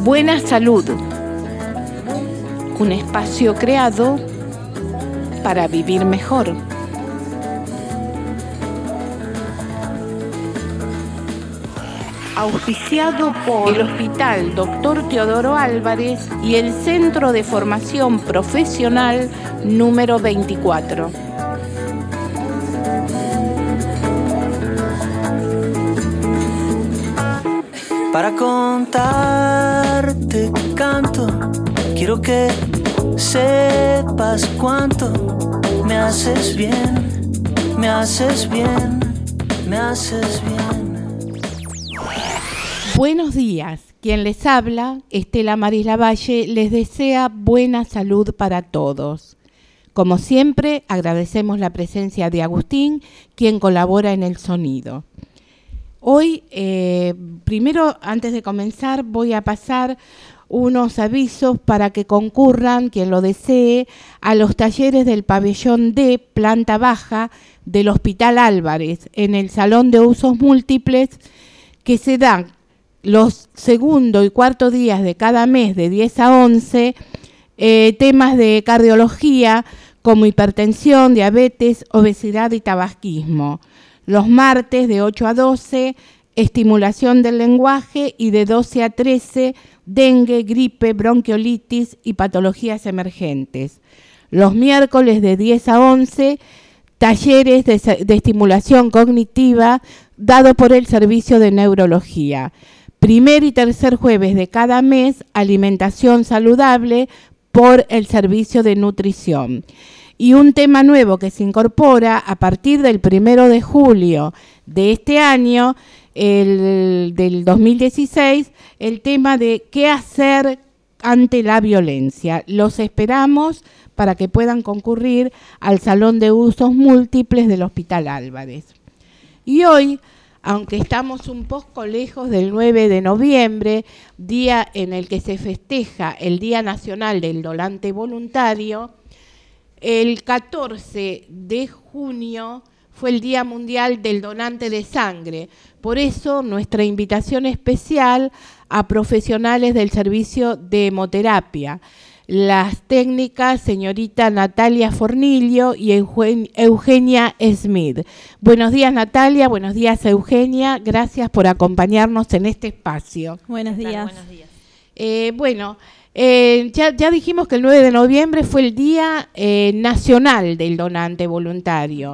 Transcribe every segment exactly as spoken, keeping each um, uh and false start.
Buena Salud, un espacio creado para vivir mejor. Auspiciado por el Hospital Doctor Teodoro Álvarez y el Centro de Formación Profesional número veinticuatro. Para contarte canto, quiero que sepas cuánto me haces bien, me haces bien, me haces bien. Buenos días, quien les habla, Estela Maris Lavalle, les desea buena salud para todos. Como siempre, agradecemos la presencia de Agustín, quien colabora en el sonido. Hoy, eh, primero, antes de comenzar, voy a pasar unos avisos para que concurran, quien lo desee, a los talleres del pabellón D, planta baja, del Hospital Álvarez, en el Salón de Usos Múltiples, que se dan los segundo y cuarto días de cada mes de diez a once, eh, temas de cardiología como hipertensión, diabetes, obesidad y tabaquismo. Los martes de ocho a doce, estimulación del lenguaje, y de doce a trece, dengue, gripe, bronquiolitis y patologías emergentes. Los miércoles de diez a once, talleres de, de estimulación cognitiva dado por el Servicio de Neurología. Primer y tercer jueves de cada mes, alimentación saludable por el Servicio de Nutrición. Y un tema nuevo que se incorpora a partir del primero de julio de este año, el, del dos mil dieciséis, el tema de qué hacer ante la violencia. Los esperamos para que puedan concurrir al Salón de Usos Múltiples del Hospital Álvarez. Y hoy, aunque estamos un poco lejos del nueve de noviembre, día en el que se festeja el Día Nacional del Donante Voluntario, el catorce de junio fue el Día Mundial del Donante de Sangre. Por eso, nuestra invitación especial a profesionales del servicio de hemoterapia, las técnicas señorita Natalia Fornilio y Eugenia Smith. Buenos días, Natalia, buenos días, Eugenia. Gracias por acompañarnos en este espacio. Buenos días. Buenos días. Eh, bueno, eh, ya, ya dijimos que el nueve de noviembre fue el Día eh, Nacional del Donante Voluntario.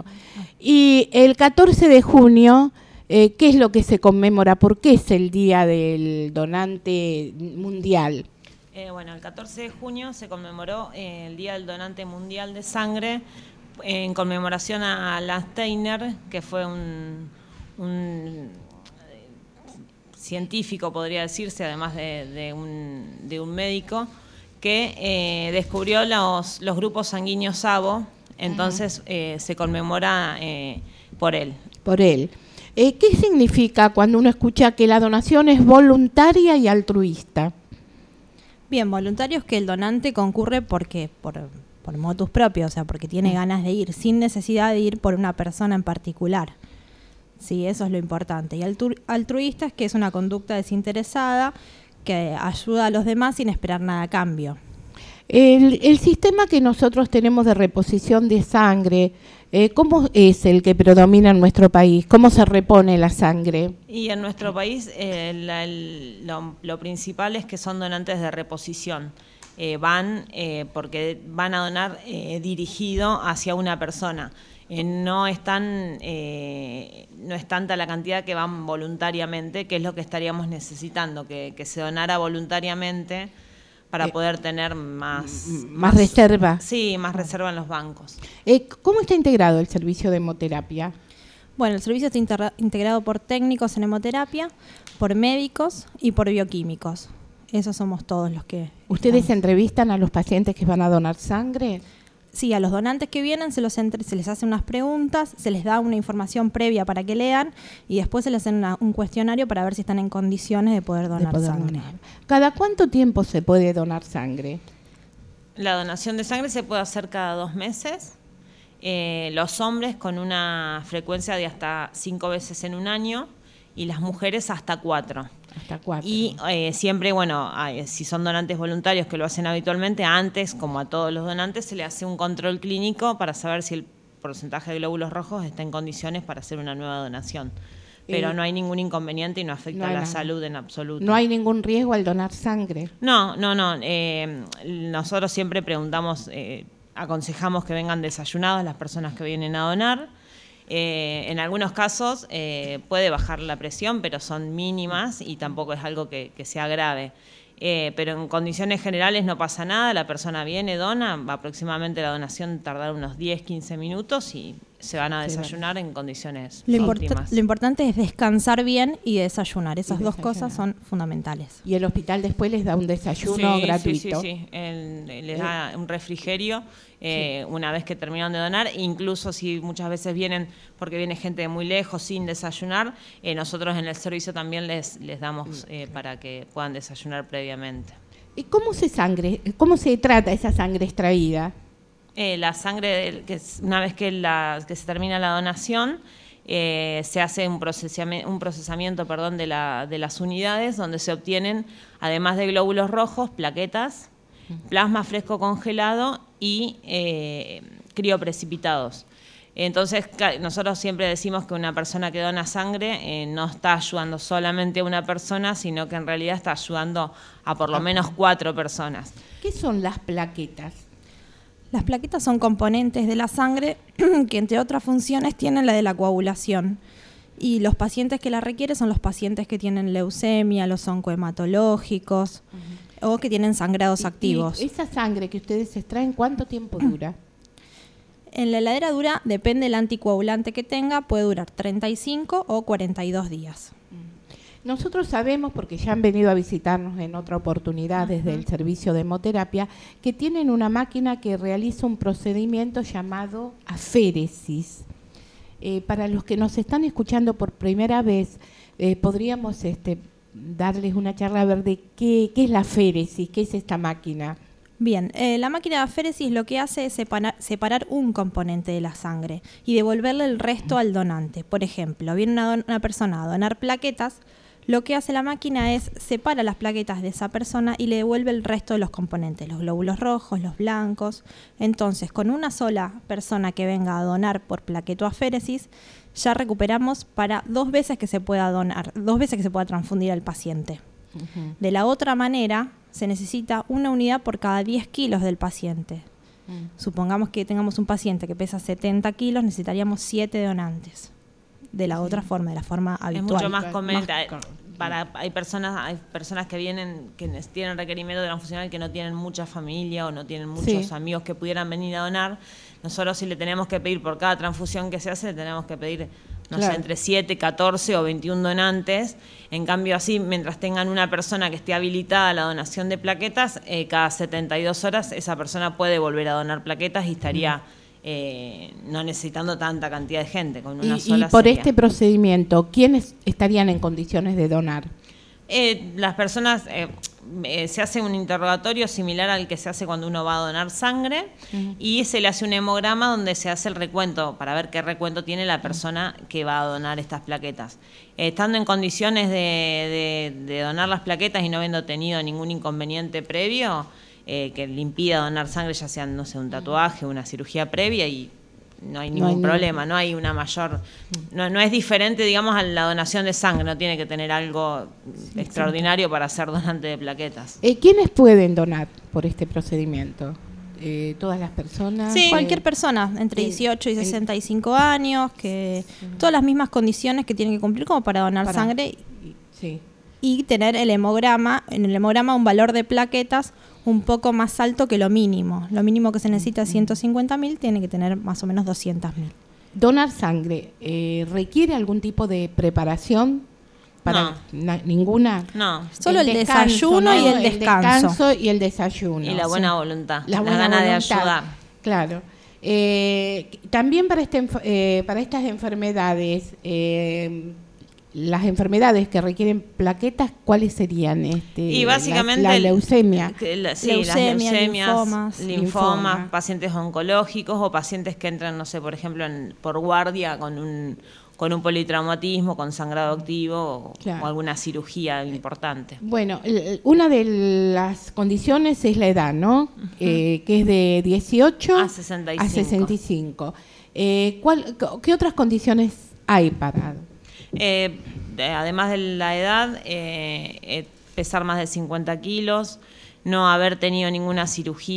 Y el catorce de junio, eh, ¿qué es lo que se conmemora? ¿Por qué es el Día del Donante Mundial? Eh, bueno, el catorce de junio se conmemoró eh, el Día del Donante Mundial de Sangre eh, en conmemoración a Lars Steiner, que fue un, un eh, científico, podría decirse, además de, de, un, de un médico, que eh, descubrió los, los grupos sanguíneos A B O, entonces eh, se conmemora eh, por él. Por él. Eh, ¿Qué significa cuando uno escucha que la donación es voluntaria y altruista? Bien, voluntario es que el donante concurre porque por, por motus propio, o sea, porque tiene ganas de ir, sin necesidad de ir por una persona en particular. Sí, eso es lo importante. Y altru, altruista es que es una conducta desinteresada que ayuda a los demás sin esperar nada a cambio. El, el sistema que nosotros tenemos de reposición de sangre, eh, ¿cómo es el que predomina en nuestro país? ¿Cómo se repone la sangre? Y en nuestro país eh, la, el, lo, lo principal es que son donantes de reposición. Eh, van eh, porque van a donar eh, dirigido hacia una persona. Eh, no, es tan, eh, no es tanta la cantidad que van voluntariamente, que es lo que estaríamos necesitando, que, que se donara voluntariamente para poder tener más... Más, más reserva. Sí, más reserva en los bancos. Eh, ¿Cómo está integrado el servicio de hemoterapia? Bueno, el servicio está integra- integrado por técnicos en hemoterapia, por médicos y por bioquímicos. Esos somos todos los que... ¿Ustedes estamos. entrevistan a los pacientes que van a donar sangre? Sí, a los donantes que vienen se, los entre, se les hace unas preguntas, se les da una información previa para que lean y después se les hace una, un cuestionario para ver si están en condiciones de poder donar de poder sangre. Donar. ¿Cada cuánto tiempo se puede donar sangre? La donación de sangre se puede hacer cada dos meses. Eh, los hombres con una frecuencia de hasta cinco veces en un año y las mujeres hasta cuatro. Hasta cuatro. Y eh, siempre, bueno, eh, si son donantes voluntarios que lo hacen habitualmente, antes, como a todos los donantes, se le hace un control clínico para saber si el porcentaje de glóbulos rojos está en condiciones para hacer una nueva donación. Pero eh, no hay ningún inconveniente y no afecta no a la nada. salud en absoluto. No hay ningún riesgo al donar sangre. No, no, no. Eh, nosotros siempre preguntamos, eh, aconsejamos que vengan desayunados las personas que vienen a donar. Eh, en algunos casos eh, puede bajar la presión, pero son mínimas y tampoco es algo que, que sea grave. Eh, pero en condiciones generales no pasa nada, la persona viene, dona, va aproximadamente la donación tardar unos diez, quince minutos y se van a desayunar en condiciones lo óptimas. Import- lo importante es descansar bien y desayunar, esas y dos desayunar. cosas son fundamentales. Y el hospital después les da un desayuno sí, gratuito. Sí, sí, sí, el, les da un refrigerio eh, sí. una vez que terminan de donar, incluso si muchas veces vienen, porque viene gente de muy lejos sin desayunar, eh, nosotros en el servicio también les, les damos eh, para que puedan desayunar previamente. ¿Y cómo se sangre, cómo se trata esa sangre extraída? Eh, la sangre, que una vez que, la, que se termina la donación, eh, se hace un procesamiento, un procesamiento perdón, de, la, de las unidades donde se obtienen, además de glóbulos rojos, plaquetas, plasma fresco congelado y eh, crioprecipitados. Entonces, nosotros siempre decimos que una persona que dona sangre eh, no está ayudando solamente a una persona, sino que en realidad está ayudando a por lo menos cuatro personas. ¿Qué son las plaquetas? Las plaquetas son componentes de la sangre que, entre otras funciones, tienen la de la coagulación. Y los pacientes que la requieren son los pacientes que tienen leucemia, los oncohematológicos uh-huh. o que tienen sangrados y, activos. ¿Y esa sangre que ustedes extraen cuánto tiempo dura? En la heladera dura, depende del anticoagulante que tenga, puede durar treinta y cinco o cuarenta y dos días. Nosotros sabemos, porque ya han venido a visitarnos en otra oportunidad desde el servicio de hemoterapia, que tienen una máquina que realiza un procedimiento llamado aféresis. Eh, para los que nos están escuchando por primera vez, eh, podríamos este, darles una charla a ver de qué, qué es la aféresis, qué es esta máquina. Bien, eh, la máquina de aféresis lo que hace es separar, separar un componente de la sangre y devolverle el resto al donante. Por ejemplo, viene una, don- una persona a donar plaquetas, lo que hace la máquina es separa las plaquetas de esa persona y le devuelve el resto de los componentes, los glóbulos rojos, los blancos. Entonces, con una sola persona que venga a donar por plaquetoaféresis, ya recuperamos para dos veces que se pueda donar, dos veces que se pueda transfundir al paciente. Uh-huh. De la otra manera, se necesita una unidad por cada diez kilos del paciente. Uh-huh. Supongamos que tengamos un paciente que pesa setenta kilos, necesitaríamos siete donantes. De la sí. otra forma, de la forma habitual. Es mucho más conveniente. Para, hay personas hay personas que vienen, que tienen requerimiento de transfusional que no tienen mucha familia o no tienen muchos sí. amigos que pudieran venir a donar. Nosotros si le tenemos que pedir por cada transfusión que se hace, le tenemos que pedir, no claro. sé, entre siete, catorce o veintiún donantes. En cambio así, mientras tengan una persona que esté habilitada a la donación de plaquetas, eh, cada setenta y dos horas esa persona puede volver a donar plaquetas y estaría... Mm. Eh, no necesitando tanta cantidad de gente, con una y, sola y por serie. Este procedimiento, ¿quiénes estarían en condiciones de donar? Eh, las personas, eh, eh, se hace un interrogatorio similar al que se hace cuando uno va a donar sangre uh-huh. y se le hace un hemograma donde se hace el recuento para ver qué recuento tiene la persona uh-huh. que va a donar estas plaquetas. Eh, estando en condiciones de, de, de donar las plaquetas y no habiendo tenido ningún inconveniente previo, Eh, que le impida donar sangre, ya sea, no sé, un tatuaje, una cirugía previa, y no hay ningún no hay problema, ningún... no hay una mayor... No, no es diferente, digamos, a la donación de sangre, no tiene que tener algo sí, extraordinario sí. para ser donante de plaquetas. Eh, ¿Quiénes pueden donar por este procedimiento? Eh, ¿Todas las personas? Sí, eh, cualquier persona, entre dieciocho y sesenta y cinco años, que sí. todas las mismas condiciones que tienen que cumplir como para donar para, sangre. Sí. Y tener el hemograma, en el hemograma un valor de plaquetas un poco más alto que lo mínimo. Lo mínimo que se necesita es ciento cincuenta mil, tiene que tener más o menos doscientos mil. ¿Donar sangre eh, requiere algún tipo de preparación? Para no. Na, ¿Ninguna? No. Solo el, el descanso, desayuno ¿no? y el descanso. El descanso y el desayuno. Y la buena sí. voluntad, la, la buena gana voluntad, de ayudar. Claro. Eh, también para, este, eh, para estas enfermedades... Eh, las enfermedades que requieren plaquetas, ¿cuáles serían? Este, y básicamente la, la leucemia. La, sí, leucemia, las leucemias, linfomas, linfomas, linfoma. pacientes oncológicos o pacientes que entran, no sé, por ejemplo, en, por guardia con un, con un politraumatismo, con sangrado activo Claro. o alguna cirugía importante. Bueno, l- una de las condiciones es la edad, ¿no? Uh-huh. eh, que es de dieciocho a sesenta y cinco. A sesenta y cinco. Eh, ¿cuál, ¿Qué otras condiciones hay para...? Eh, además de la edad, eh, eh, pesar más de cincuenta kilos, no haber tenido ninguna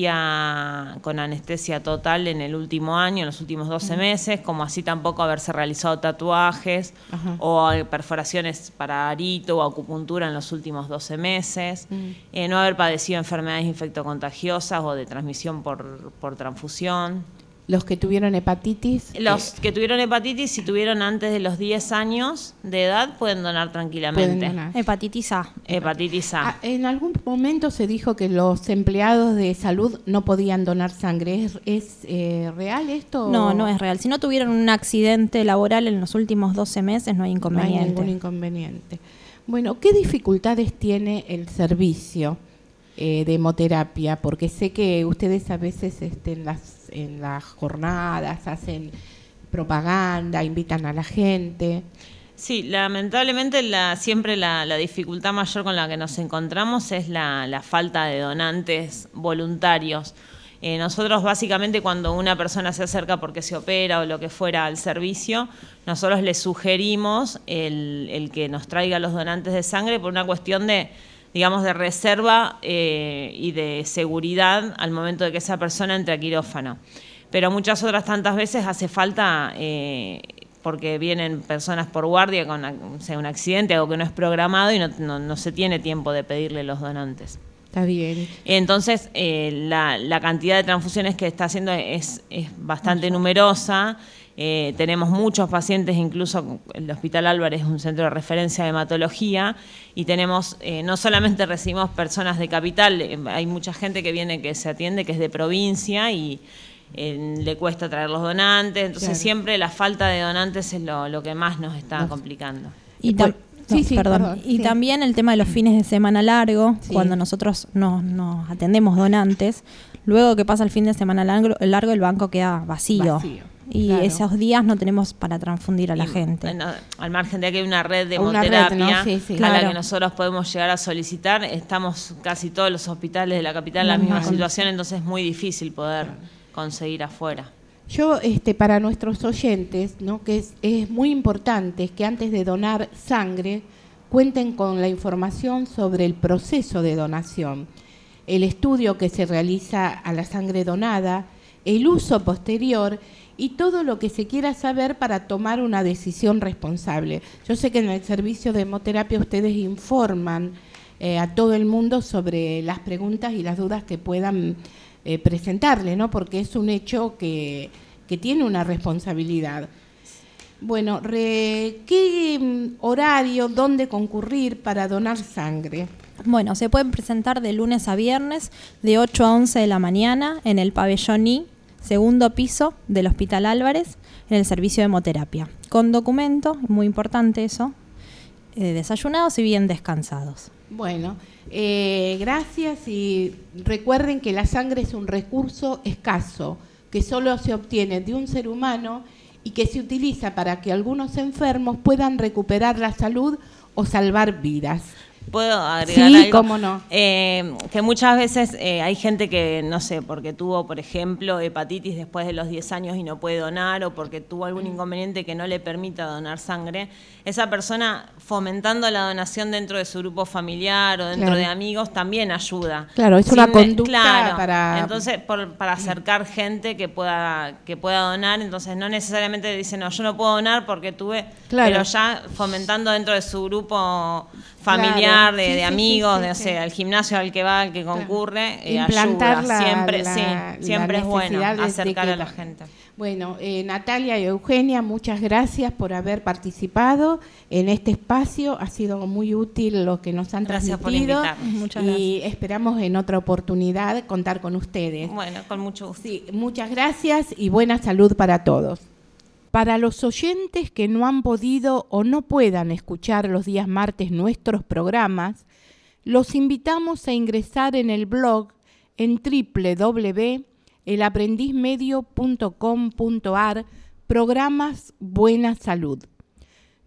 cirugía con anestesia total en el último año, en los últimos doce meses, como así tampoco haberse realizado tatuajes Ajá. o perforaciones para arito o acupuntura en los últimos doce meses, mm. eh, no haber padecido enfermedades infectocontagiosas o de transmisión por, por transfusión. Los que tuvieron hepatitis. Los que tuvieron hepatitis, si tuvieron antes de los diez años de edad, pueden donar tranquilamente. Pueden donar. Hepatitis A. Hepatitis A. Ah, en algún momento se dijo que los empleados de salud no podían donar sangre. ¿Es, es eh, real esto? No, no es real. Si no tuvieron un accidente laboral en los últimos doce meses, no hay inconveniente. No hay ningún inconveniente. Bueno, ¿qué dificultades tiene el servicio eh, de hemoterapia? Porque sé que ustedes a veces este, en las en las jornadas hacen propaganda, invitan a la gente. Sí, lamentablemente la, siempre la, la dificultad mayor con la que nos encontramos es la, la falta de donantes voluntarios. Eh, nosotros básicamente cuando una persona se acerca porque se opera o lo que fuera al servicio, nosotros le sugerimos el, el que nos traiga los donantes de sangre por una cuestión de digamos, de reserva eh, y de seguridad al momento de que esa persona entre a quirófano. Pero muchas otras tantas veces hace falta, eh, porque vienen personas por guardia con o sea, un accidente, algo que no es programado y no, no, no se tiene tiempo de pedirle los donantes. Está bien. Entonces, eh, la, la cantidad de transfusiones que está haciendo es, es bastante numerosa. Eh, tenemos muchos pacientes, incluso el Hospital Álvarez es un centro de referencia de hematología y tenemos, eh, no solamente recibimos personas de capital, eh, hay mucha gente que viene que se atiende que es de provincia y eh, le cuesta traer los donantes, entonces claro. siempre la falta de donantes es lo, lo que más nos está nos... complicando. Y tam- no, sí, sí, perdón. perdón. Y sí. también el tema de los fines de semana largo, sí. cuando nosotros nos, nos atendemos donantes, luego que pasa el fin de semana largo, largo el banco queda vacío. vacío. Y claro. esos días no tenemos para transfundir a la y, gente. Bueno, al margen de que hay una red de hemoterapia ¿no? sí, sí. a claro. la que nosotros podemos llegar a solicitar, estamos casi todos los hospitales de la capital en la misma mal. situación, entonces es muy difícil poder claro. conseguir afuera. Yo, este, para nuestros oyentes, ¿no? que es, es muy importante que antes de donar sangre cuenten con la información sobre el proceso de donación, el estudio que se realiza a la sangre donada, el uso posterior y todo lo que se quiera saber para tomar una decisión responsable. Yo sé que en el servicio de hemoterapia ustedes informan eh, a todo el mundo sobre las preguntas y las dudas que puedan eh, presentarle, ¿no? Porque es un hecho que, que tiene una responsabilidad. Bueno, re, ¿qué horario, dónde concurrir para donar sangre? Bueno, se pueden presentar de lunes a viernes de ocho a once de la mañana en el pabellón I, segundo piso del Hospital Álvarez, en el servicio de hemoterapia. Con documento, muy importante eso, eh, desayunados y bien descansados. Bueno, eh, gracias y recuerden que la sangre es un recurso escaso, que solo se obtiene de un ser humano y que se utiliza para que algunos enfermos puedan recuperar la salud o salvar vidas. ¿Puedo agregar sí, algo? Cómo no. Eh, que muchas veces eh, hay gente que, no sé, porque tuvo, por ejemplo, hepatitis después de los diez años y no puede donar, o porque tuvo algún inconveniente que no le permita donar sangre, esa persona fomentando la donación dentro de su grupo familiar o dentro claro. de amigos también ayuda. Claro, es Sin, una conducta claro, para... Entonces, por, para acercar gente que pueda, que pueda donar, entonces no necesariamente dicen, no, yo no puedo donar porque tuve, claro. pero ya fomentando dentro de su grupo familiar, claro. de, sí, de amigos, sí, sí, de, o sea, el gimnasio al que va, al que concurre, claro. eh, Implantar ayuda. La, siempre, la, sí, siempre la es bueno acercar que, a la gente. Bueno, eh, Natalia y Eugenia, muchas gracias por haber participado en este espacio. Ha sido muy útil lo que nos han gracias transmitido. Por invitarnos. Muchas gracias. Y esperamos en otra oportunidad contar con ustedes. Bueno, con mucho gusto. Sí, muchas gracias y buena salud para todos. Para los oyentes que no han podido o no puedan escuchar los días martes nuestros programas, los invitamos a ingresar en el blog en doble u doble u doble u punto el aprendiz medio punto com punto a r, programas Buena Salud.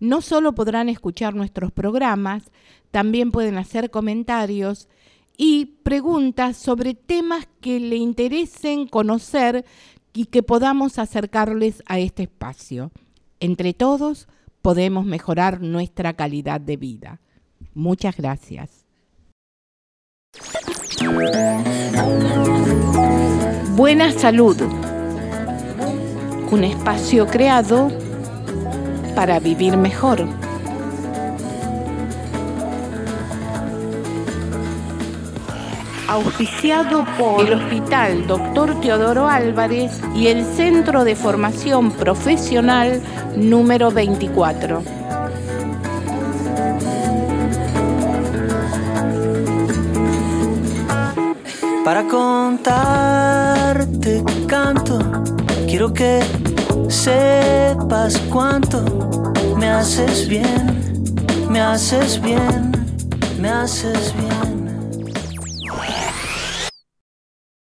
No solo podrán escuchar nuestros programas, también pueden hacer comentarios y preguntas sobre temas que le interesen conocer y que podamos acercarles a este espacio. Entre todos podemos mejorar nuestra calidad de vida. Muchas gracias. Buena Salud, un espacio creado para vivir mejor. Auspiciado por el Hospital Doctor Teodoro Álvarez y el Centro de Formación Profesional número veinticuatro. Para contarte canto, quiero que sepas cuánto me haces bien, me haces bien, me haces bien.